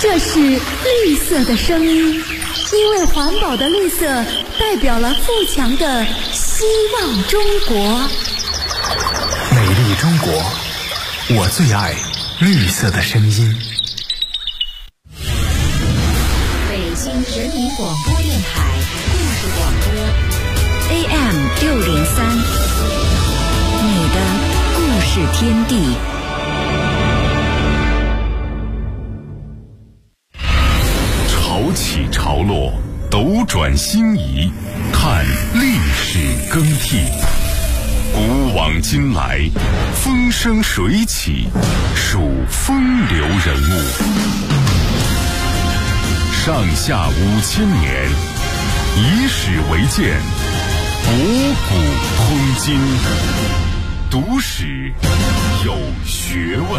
这是绿色的声音，因为环保的绿色代表了富强的希望中国。 美丽中国，我最爱绿色的声音。 北京人民广播电台故事广播 AM603，你的故事天地。 潮起潮落，斗转星移，看历史更替。古往今来，风生水起，数风流人物。上下5000年，以史为鉴，博古通今，读史有学问。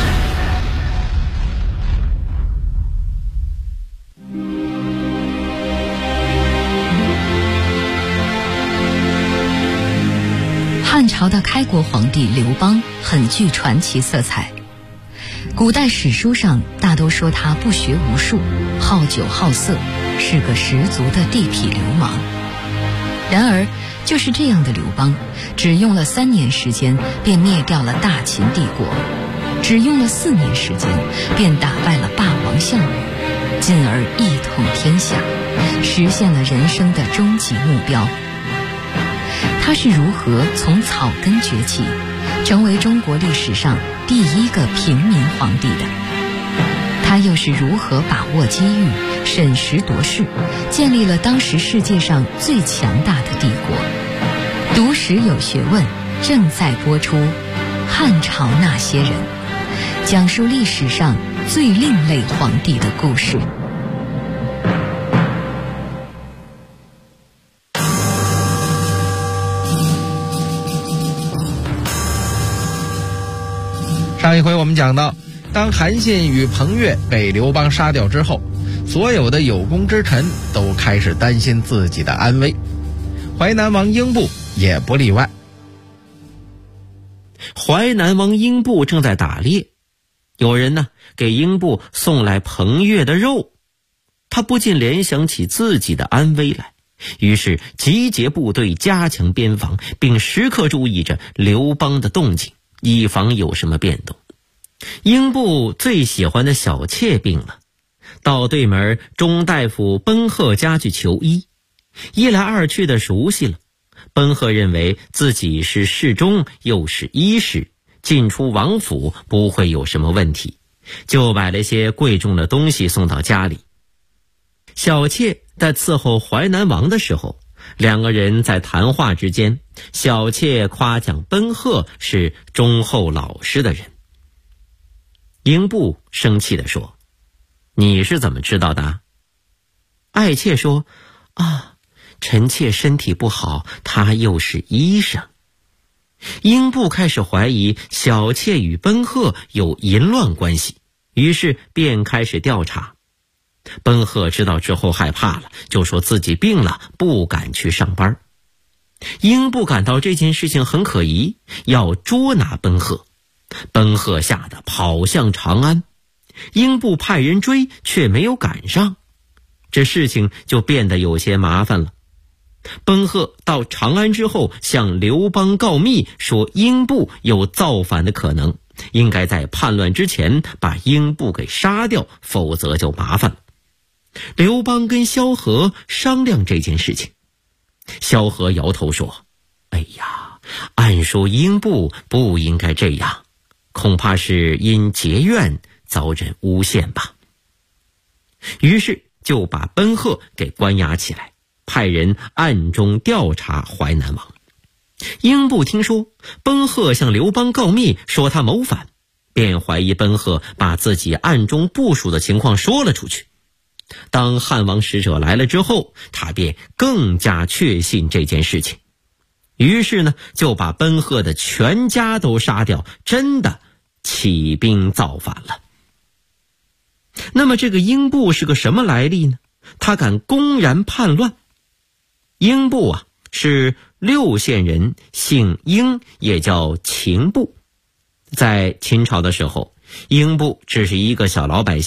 汉朝的开国皇帝刘邦很具传奇色彩，古代史书上大都说他不学无术，好酒好色，是个十足的地痞流氓。然而就是这样的刘邦，只用了3年时间便灭掉了大秦帝国，只用了4年时间便打败了霸王项羽，进而一统天下，实现了人生的终极目标。他是如何从草根崛起，成为中国历史上第一个平民皇帝的？他又是如何把握机遇，审时度势，建立了当时世界上最强大的帝国？读史有学问，正在播出《汉朝那些人》，讲述历史上最另类皇帝的故事。 上一回我们讲到，当韩信与彭越被刘邦杀掉之后，所有的有功之臣都开始担心自己的安危，淮南王英布也不例外。 淮南王英布正在打猎，有人呢给英布送来彭越的肉，他不禁联想起自己的安危来，于是集结部队加强边防，并时刻注意着刘邦的动静，以防有什么变动。英布最喜欢的小妾病了，到对门钟大夫奔鹤家去求医，一来二去的熟悉了。奔鹤认为自己是侍中又是医师，进出王府不会有什么问题，就买了些贵重的东西送到家里。小妾在伺候淮南王的时候，两个人在谈话之间，小妾夸奖奔鹤是忠厚老实的人。英布生气地说：“你是怎么知道的？”爱妾说：“臣妾身体不好，他又是医生。”英布开始怀疑小妾与奔鹤有淫乱关系，于是便开始调查。奔鹤知道之后害怕了，就说自己病了，不敢去上班。英布感到这件事情很可疑，要捉拿奔鹤。奔鹤吓得跑向长安，英布派人追，却没有赶上，这事情就变得有些麻烦了。奔鹤到长安之后，向刘邦告密，说英布有造反的可能，应该在叛乱之前把英布给杀掉，否则就麻烦了。刘邦跟萧何商量这件事情，萧何摇头说：“哎呀，按说英布不应该这样，恐怕是因结怨遭人诬陷吧。”于是就把奔鹤给关押起来，派人暗中调查淮南王。英布听说奔鹤向刘邦告密，说他谋反，便怀疑奔鹤把自己暗中部署的情况说了出去。当汉王使者来了之后，他便更加确信这件事情，于是呢就把奔鹤的全家都杀掉，真的起兵造反了。那么这个英布是个什么来历呢？他敢公然叛乱。英布是六县人，姓英，也叫秦布。在秦朝的时候，英布只是一个小老百姓，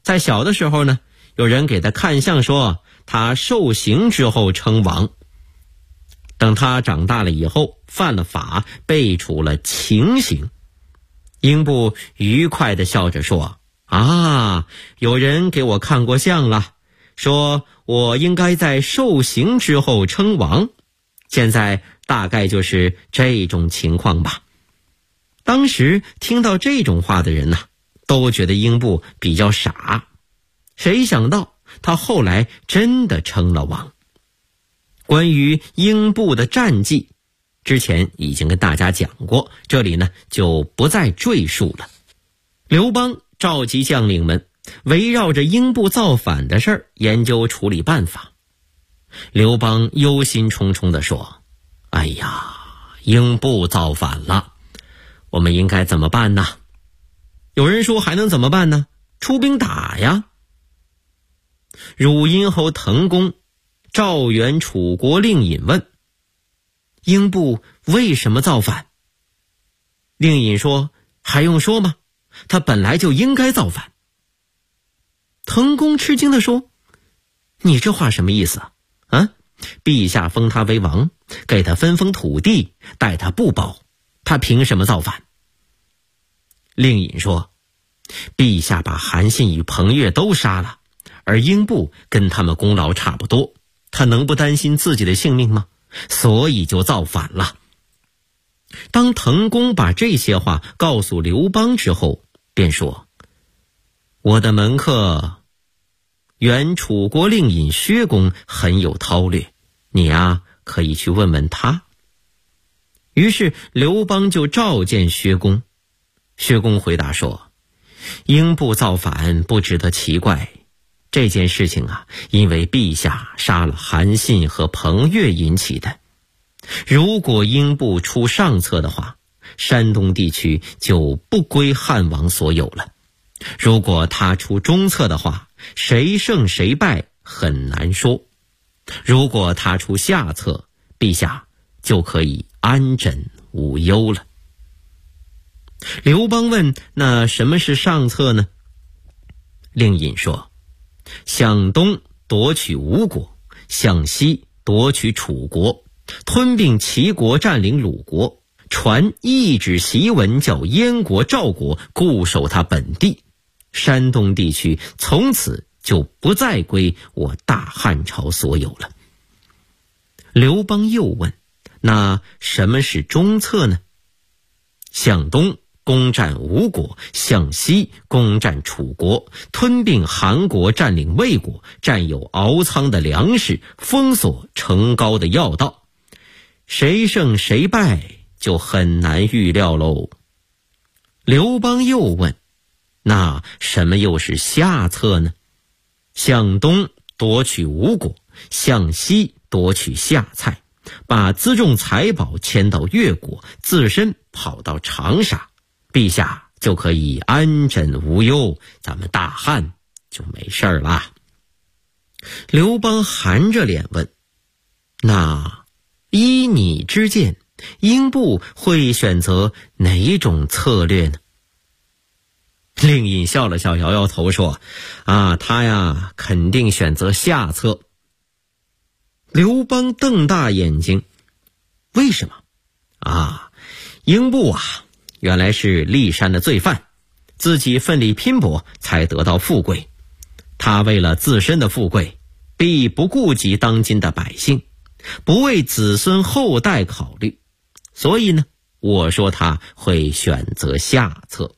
在小的时候呢，有人给他看相说他受刑之后称王。等他长大了以后，犯了法，被处了情刑。英布愉快地笑着说，有人给我看过相了，说我应该在受刑之后称王，现在大概就是这种情况吧。当时听到这种话的人都觉得英布比较傻，谁想到他后来真的称了王。关于英布的战绩，之前已经跟大家讲过，这里呢就不再赘述了。刘邦召集将领们，围绕着英布造反的事儿研究处理办法。刘邦忧心忡忡地说，哎呀，英布造反了，我们应该怎么办呢？有人说还能怎么办呢？出兵打呀。汝阴侯滕公召援楚国令尹问，英布为什么造反？令尹说，还用说吗？他本来就应该造反。滕公吃惊地说，你这话什么意思啊？陛下封他为王，给他分封土地，待他不薄，他凭什么造反？令尹说，陛下把韩信与彭越都杀了，而英布跟他们功劳差不多，他能不担心自己的性命吗？所以就造反了。当滕公把这些话告诉刘邦之后，便说，我的门客原楚国令尹薛公很有韬略，你可以去问问他。于是刘邦就召见薛公。薛公回答说，英布造反不值得奇怪，这件事情因为陛下杀了韩信和彭越引起的。如果英布出上策的话，山东地区就不归汉王所有了。如果他出中策的话，谁胜谁败很难说。如果他出下策，陛下就可以安枕无忧了。刘邦问，那什么是上策呢？令尹说，向东夺取吴国，向西夺取楚国，吞并齐国，占领鲁国，传一纸檄文，叫燕国、赵国固守他本地，山东地区从此就不再归我大汉朝所有了。刘邦又问，那什么是中策呢？向东攻占吴国，向西攻占楚国，吞并韩国，占领魏国，占有敖仓的粮食，封锁城高的要道，谁胜谁败就很难预料喽。刘邦又问，那什么又是下策呢？向东夺取吴国，向西夺取夏蔡，把辎重财宝迁到越国，自身跑到长沙，陛下就可以安枕无忧，咱们大汉就没事儿了。刘邦含着脸问，那依你之见，英布会选择哪种策略呢？令尹笑了笑，摇摇头说，他肯定选择下策。刘邦瞪大眼睛，为什么？英布原来是骊山的罪犯，自己奋力拼搏才得到富贵，他为了自身的富贵，必不顾及当今的百姓，不为子孙后代考虑，所以呢，我说他会选择下策。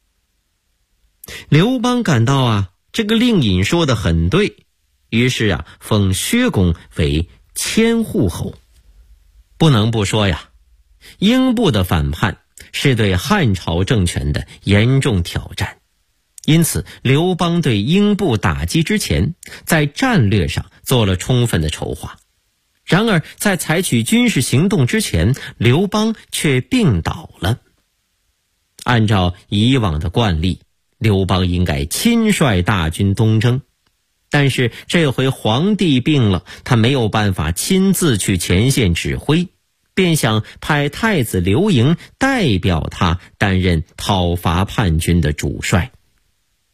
刘邦感到这个令尹说的很对，于是封薛公为千户侯。不能不说英布的反叛是对汉朝政权的严重挑战，因此刘邦对英布打击之前，在战略上做了充分的筹划。然而在采取军事行动之前，刘邦却病倒了。按照以往的惯例，刘邦应该亲率大军东征，但是这回皇帝病了，他没有办法亲自去前线指挥，便想派太子刘盈代表他担任讨伐叛军的主帅。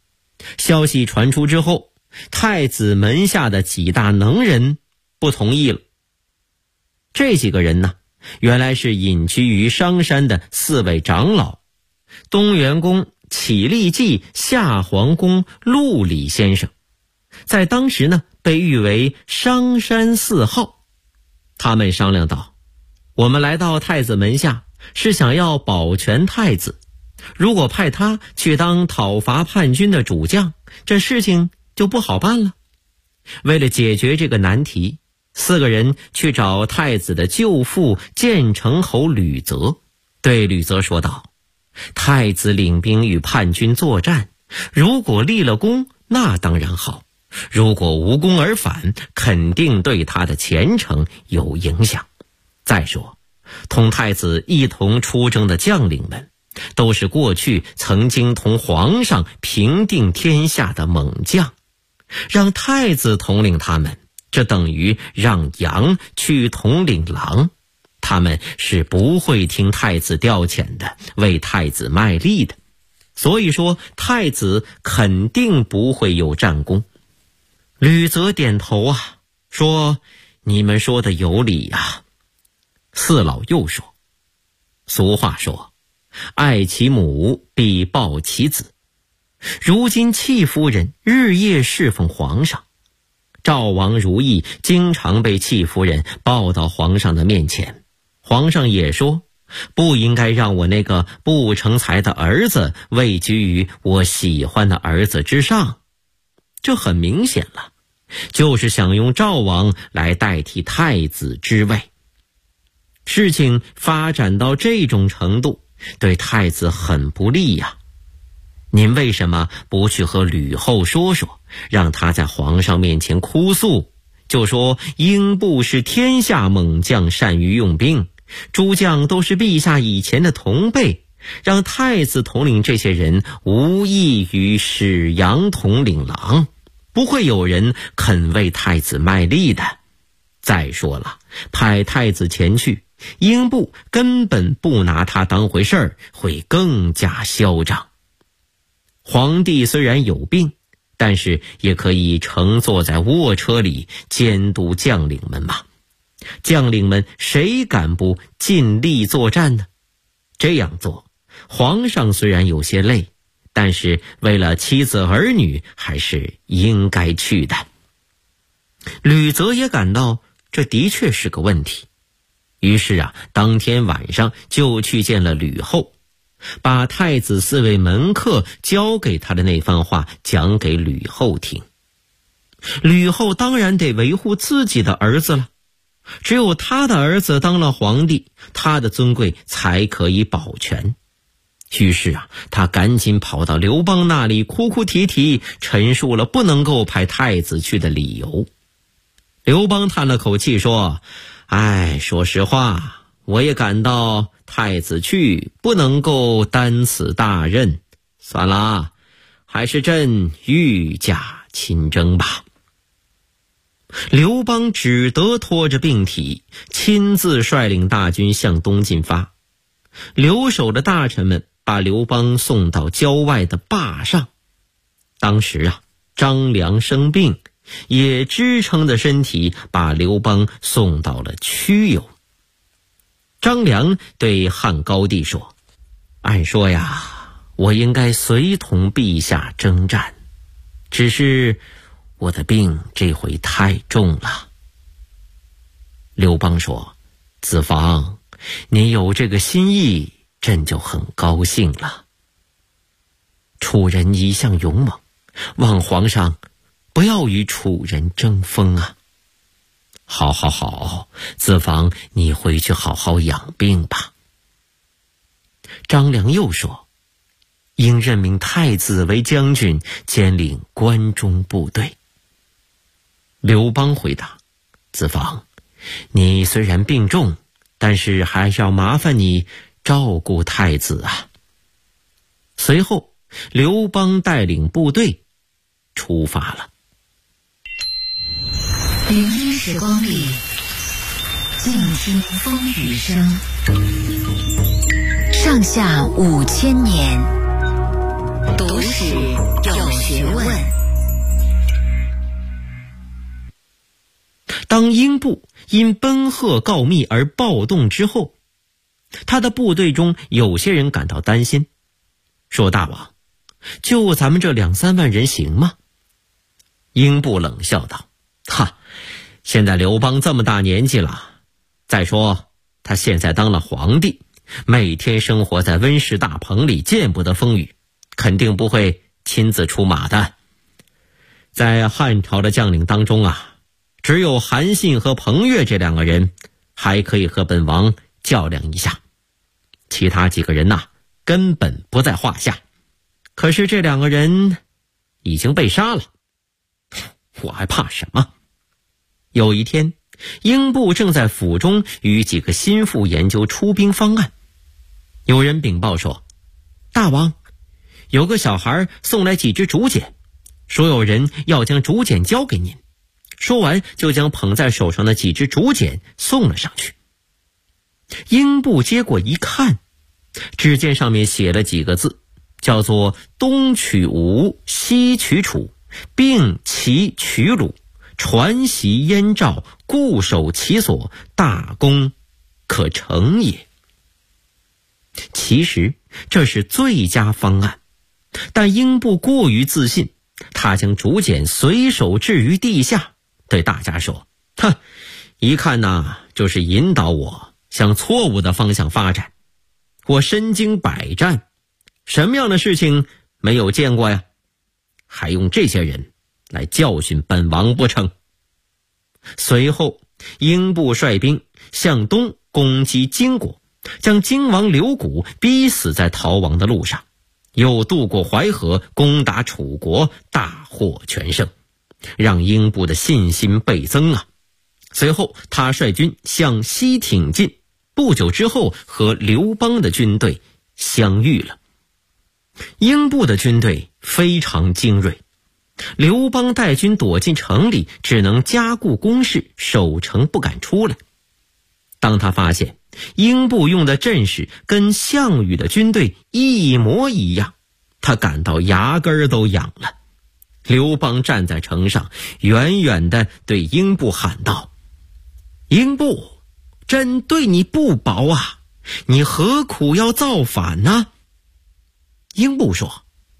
消息传出之后，太子门下的几大能人不同意了。这几个人呢，原来是隐居于商山的4位长老：东元公启历纪夏皇公陆李先生，在当时呢被誉为商山4号。他们商量道，我们来到太子门下是想要保全太子，如果派他去当讨伐叛军的主将，这事情就不好办了。为了解决这个难题，4个人去找太子的舅父建成侯吕泽，对吕泽说道，太子领兵与叛军作战，如果立了功那当然好，如果无功而返，肯定对他的前程有影响。再说同太子一同出征的将领们都是过去曾经同皇上平定天下的猛将，让太子统领他们，这等于让羊去统领狼，他们是不会听太子调遣的，为太子卖力的。所以说太子肯定不会有战功。吕泽点头啊，说你们说的有理啊。4老又说，俗话说爱其母必报其子，如今戚夫人日夜侍奉皇上，赵王如意经常被戚夫人抱到皇上的面前，皇上也说不应该让我那个不成才的儿子位居于我喜欢的儿子之上。这很明显了，就是想用赵王来代替太子之位。事情发展到这种程度，对太子很不利呀。您为什么不去和吕后说说，让他在皇上面前哭诉，就说英布是天下猛将，善于用兵，诸将都是陛下以前的同辈，让太子统领这些人无异于使羊统领狼，不会有人肯为太子卖力的。再说了，派太子前去，英布根本不拿他当回事儿，会更加嚣张。皇帝虽然有病，但是也可以乘坐在卧车里监督将领们嘛。将领们谁敢不尽力作战呢？这样做，皇上虽然有些累，但是为了妻子儿女还是应该去的。吕泽也感到这的确是个问题，于是当天晚上就去见了吕后，把太子4位门客交给他的那番话讲给吕后听。吕后当然得维护自己的儿子了，只有他的儿子当了皇帝，他的尊贵才可以保全。于是他赶紧跑到刘邦那里哭哭啼啼，陈述了不能够派太子去的理由。刘邦叹了口气说，说实话，我也感到太子去不能够担此大任，算了，还是朕御驾亲征吧。刘邦只得拖着病体，亲自率领大军向东进发。留守的大臣们把刘邦送到郊外的坝上。当时张良生病，也支撑着身体把刘邦送到了曲游。张良对汉高帝说，按说我应该随同陛下征战，只是我的病这回太重了。刘邦说，子房，你有这个心意，朕就很高兴了。楚人一向勇猛，望皇上不要与楚人争锋啊。好，子房，你回去好好养病吧。张良又说，应任命太子为将军，兼领关中部队。刘邦回答，子房，你虽然病重，但是还是要麻烦你照顾太子啊。随后刘邦带领部队出发了。 01时光里，静听风雨声，上下5000年。 读史有学问。 当英布因奔贺告密而暴动之后，他的部队中有些人感到担心，说：“大王，就咱们这2-3万人行吗？”英布冷笑道：“现在刘邦这么大年纪了，再说他现在当了皇帝，每天生活在温室大棚里，见不得风雨，肯定不会亲自出马的。在汉朝的将领当中只有韩信和彭越这2个人还可以和本王较量一下，其他几个人根本不在话下。可是这2个人已经被杀了，我还怕什么？”有一天，英布正在府中与几个心腹研究出兵方案。有人禀报说：“大王，有个小孩送来几只竹简，说有人要将竹简交给您。”说完就将捧在手上的几只竹简送了上去。英布接过一看，只见上面写了几个字，叫做东取吴，西取楚，并齐取鲁，传习燕赵，固守其所，大功可成也。其实这是最佳方案，但英布过于自信，他将竹简随手置于地下，对大家说：“一看就是引导我向错误的方向发展。我身经百战，什么样的事情没有见过呀？还用这些人来教训本王不成？”随后，英布率兵向东攻击荆国，将荆王刘贾逼死在逃亡的路上，又渡过淮河攻打楚国，大获全胜，让英布的信心倍增随后他率军向西挺进，不久之后和刘邦的军队相遇了。英布的军队非常精锐，刘邦带军躲进城里，只能加固工事，守城不敢出来。当他发现英布用的阵势跟项羽的军队一模一样，他感到牙根都痒了。刘邦站在城上，远远地对英布喊道：“英布，朕对你不薄你何苦要造反呢？”英布说：“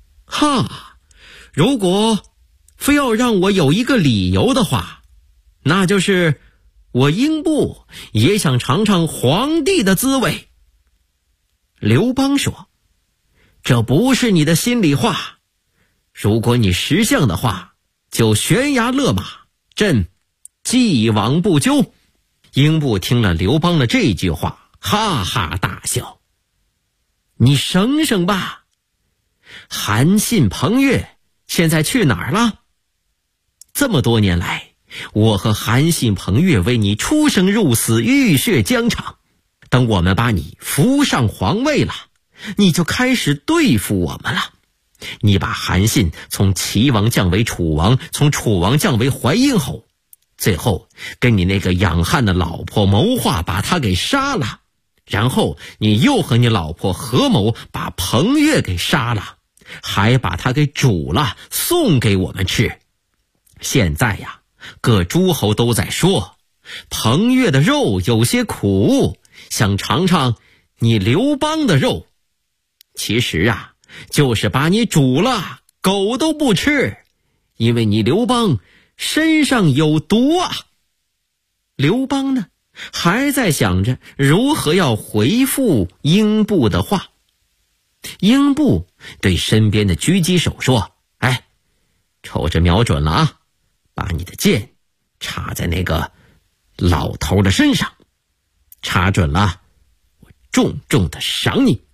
如果非要让我有一个理由的话，那就是我英布也想尝尝皇帝的滋味。”刘邦说：“这不是你的心里话，如果你识相的话，就悬崖勒马，朕既往不咎。”英布听了刘邦的这句话，哈哈大笑：“你省省吧，韩信、彭越现在去哪儿了？这么多年来，我和韩信、彭越为你出生入死，浴血疆场。等我们把你扶上皇位了，你就开始对付我们了。你把韩信从齐王降为楚王，从楚王降为淮阴侯，最后跟你那个养汉的老婆谋划，把他给杀了。然后你又和你老婆合谋，把彭越给杀了，还把他给煮了，送给我们吃。现在各诸侯都在说，彭越的肉有些苦，想尝尝你刘邦的肉。其实就是把你煮了，狗都不吃，因为你刘邦身上有毒刘邦呢，还在想着如何要回复英布的话。英布对身边的狙击手说：“瞅着瞄准了把你的箭插在那个老头的身上，插准了，我重重的赏你。”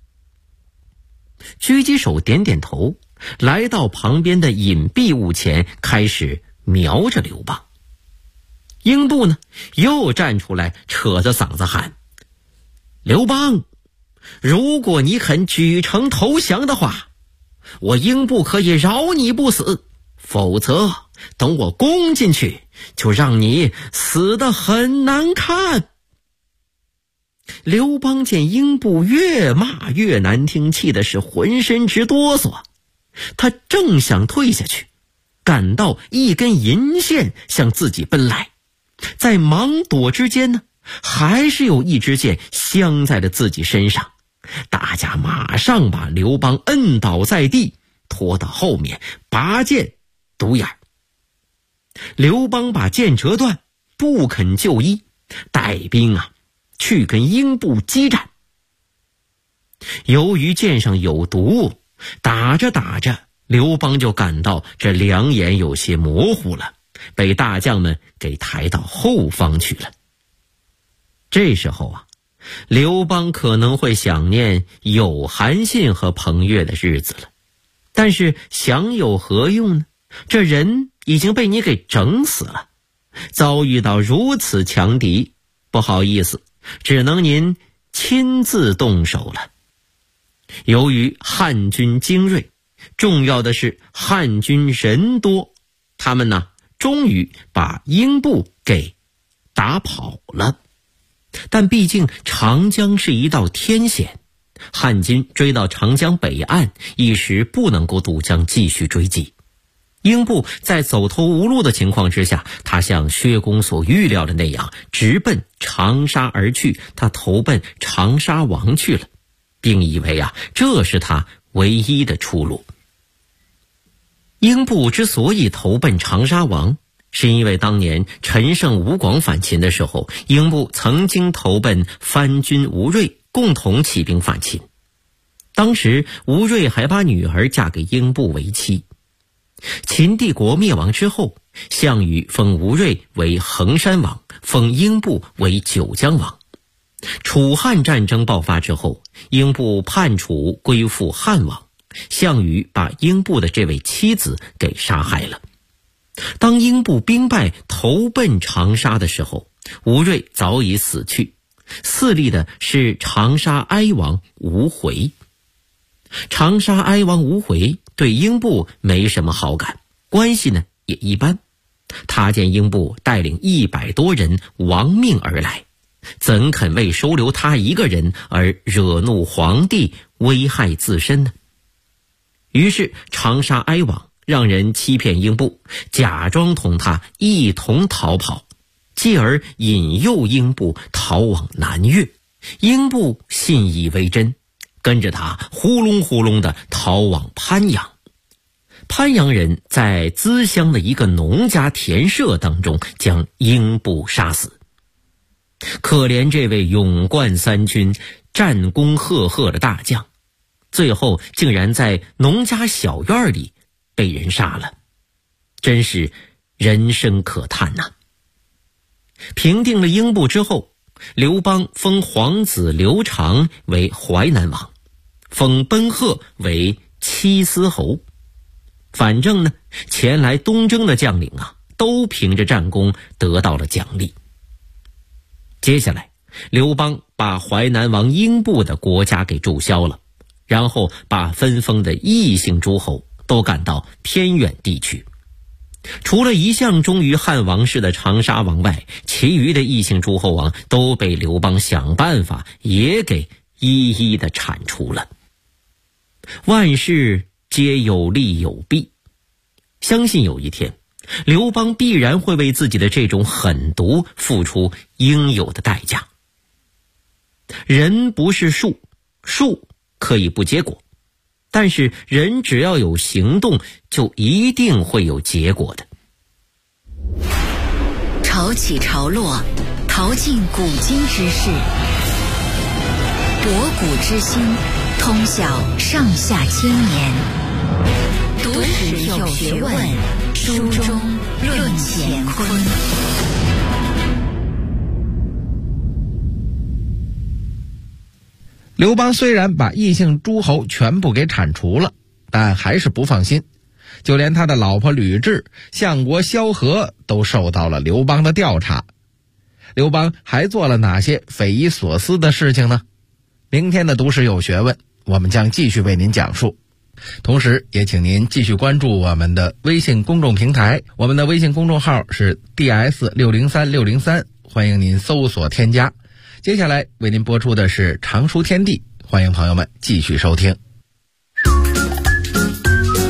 狙击手点点头，来到旁边的隐蔽物前，开始瞄着刘邦。英布呢，又站出来，扯着嗓子喊：“刘邦，如果你肯举城投降的话，我英布可以饶你不死，否则等我攻进去，就让你死得很难看。”刘邦见英布越骂越难听，气的是浑身直哆嗦， 他正想退下去，感到一根银线向自己奔来，在忙躲之间呢，还是有一支箭镶在了自己身上。大家马上把刘邦摁倒在地，拖到后面，拔剑独眼。刘邦把剑折断，不肯就医，带兵去跟英布激战。由于剑上有毒，打着打着，刘邦就感到这两眼有些模糊了，被大将们给抬到后方去了。这时候刘邦可能会想念有韩信和彭越的日子了，但是想有何用呢？这人已经被你给整死了，遭遇到如此强敌，不好意思，只能您亲自动手了。由于汉军精锐，重要的是汉军人多，他们终于把英布给打跑了。但毕竟长江是一道天险，汉军追到长江北岸，一时不能够渡江继续追击。英布在走投无路的情况之下，他像薛公所预料的那样，直奔长沙而去，他投奔长沙王去了，并以为这是他唯一的出路。英布之所以投奔长沙王，是因为当年陈胜吴广反秦的时候，英布曾经投奔藩军吴瑞，共同起兵反秦。当时吴瑞还把女儿嫁给英布为妻。秦帝国灭亡之后，项羽封吴瑞为衡山王，封英布为九江王。楚汉战争爆发之后，英布叛楚归附汉王，项羽把英布的这位妻子给杀害了。当英布兵败投奔长沙的时候，吴瑞早已死去，嗣立的是长沙哀王吴回。长沙哀王吴回对英布没什么好感，关系呢也一般。他见英布带领100多人亡命而来，怎肯为收留他一个人而惹怒皇帝，危害自身呢？于是长沙哀王让人欺骗英布，假装同他一同逃跑，继而引诱英布逃往南越。英布信以为真，跟着他呼隆呼隆地逃往潘阳。潘阳人在资乡的一个农家田舍当中将英布杀死。可怜这位勇冠三军、战功赫赫的大将，最后竟然在农家小院里被人杀了，真是人生可叹呐！平定了英布之后，刘邦封皇子刘长为淮南王，封奔贺为七司侯。反正呢，前来东征的将领都凭着战功得到了奖励。接下来，刘邦把淮南王英布的国家给注销了，然后把分封的异姓诸侯都赶到偏远地区。除了一向忠于汉王室的长沙王外，其余的异姓诸侯王都被刘邦想办法也给一一的铲除了。万事皆有利有弊，相信有一天刘邦必然会为自己的这种狠毒付出应有的代价。人不是树，树可以不结果，但是人只要有行动，就一定会有结果的。 潮起潮落，淘尽古今之事，博古之今，通晓上下千年。读史有学问，书中论乾坤。 刘邦虽然把异姓诸侯全部给铲除了，但还是不放心，就连他的老婆吕雉、相国萧何都受到了刘邦的调查。刘邦还做了哪些匪夷所思的事情呢？明天的读史有学问，我们将继续为您讲述。同时也请您继续关注我们的微信公众平台，我们的微信公众号是 DS603603， 欢迎您搜索添加。接下来为您播出的是常书天地，欢迎朋友们继续收听。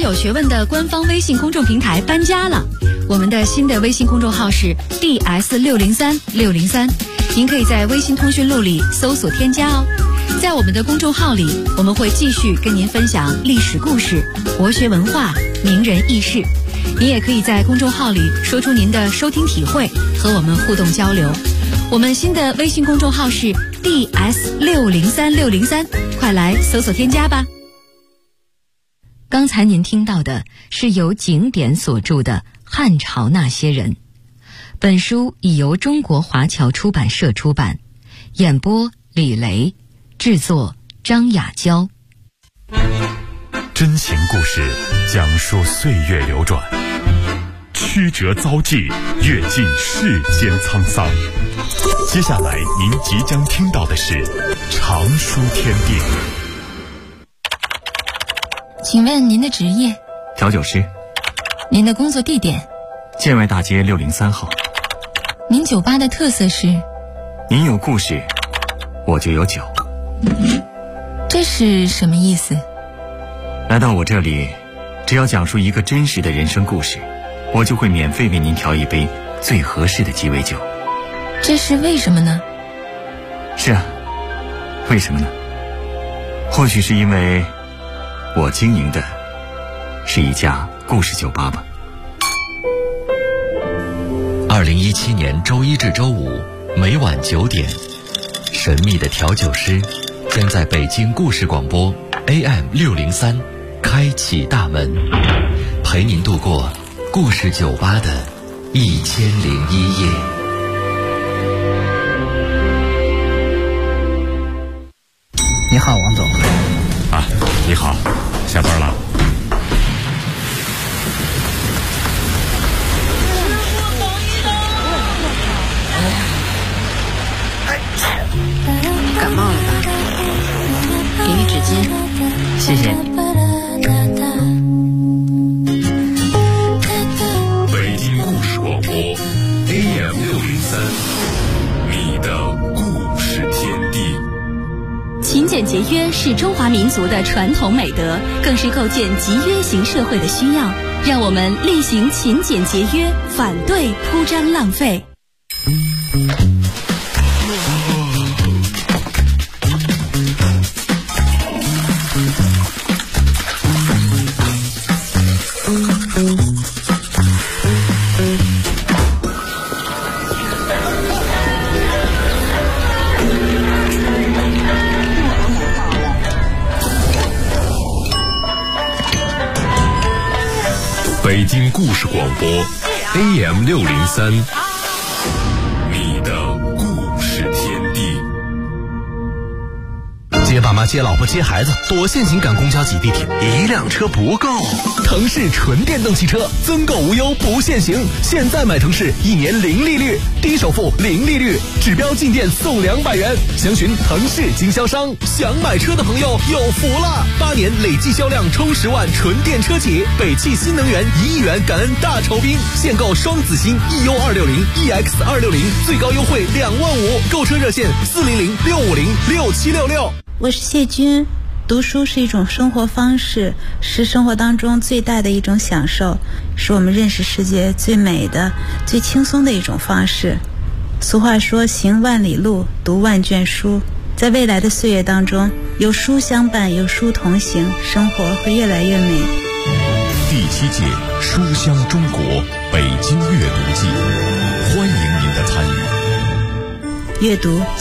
有学问的官方微信公众平台搬家了，我们的新的微信公众号是 DS603603，您可以在微信通讯录里搜索添加哦。在我们的公众号里，我们会继续跟您分享历史故事、国学文化、名人轶事。您也可以在公众号里说出您的收听体会，和我们互动交流。我们新的微信公众号是 DS603603，快来搜索添加吧。刚才您听到的是由景典所著的《汉朝那些人》，本书已由中国华侨出版社出版，演播李雷，制作张雅娇。 真情故事讲述岁月流转，曲折遭际，阅尽世间沧桑。接下来您即将听到的是常书天地。 请问您的职业？ 调酒师。 您的工作地点？ 建外大街603号。 您酒吧的特色是？ 您有故事，我就有酒。 这是什么意思？ 来到我这里，只要讲述一个真实的人生故事，我就会免费为您调一杯最合适的鸡尾酒。 这是为什么呢？ 是啊，为什么呢？或许是因为我经营的是一家故事酒吧吧。 2017年周一至周五每晚9点，神秘的调酒师将在北京故事广播 AM603开启大门，陪您度过故事酒吧的1001夜。 你好，王总。 啊，你好，下班了。 感冒了吧？给你纸巾。 谢谢。 北京故事广播 AM603，你的故事天地。 勤俭节约是中华民族的传统美德，更是构建集约型社会的需要。让我们厉行勤俭节约，反对铺张浪费。 北京故事广播 AM603，你的故事天地。 接爸妈、接老婆、接孩子，多线性赶公交挤地铁，一辆车不够。腾势纯电动汽车，增购无忧不限行。现在买腾势，1年0利率，低首付0利率，指标进店送200元。详询腾势经销商。想买车的朋友有福了，8年累计销量冲10万纯电车企，北汽新能源1亿元感恩大酬宾，现购双子星 EU260、EX260，最高优惠2万5，购车热线400-650-6766。 我是谢军。读书是一种生活方式，是生活当中最大的一种享受，是我们认识世界最美的、最轻松的一种方式。俗话说，行万里路，读万卷书。在未来的岁月当中，有书相伴，有书同行，生活会越来越美。 第7届书香中国北京阅读季，欢迎您的参与。 阅读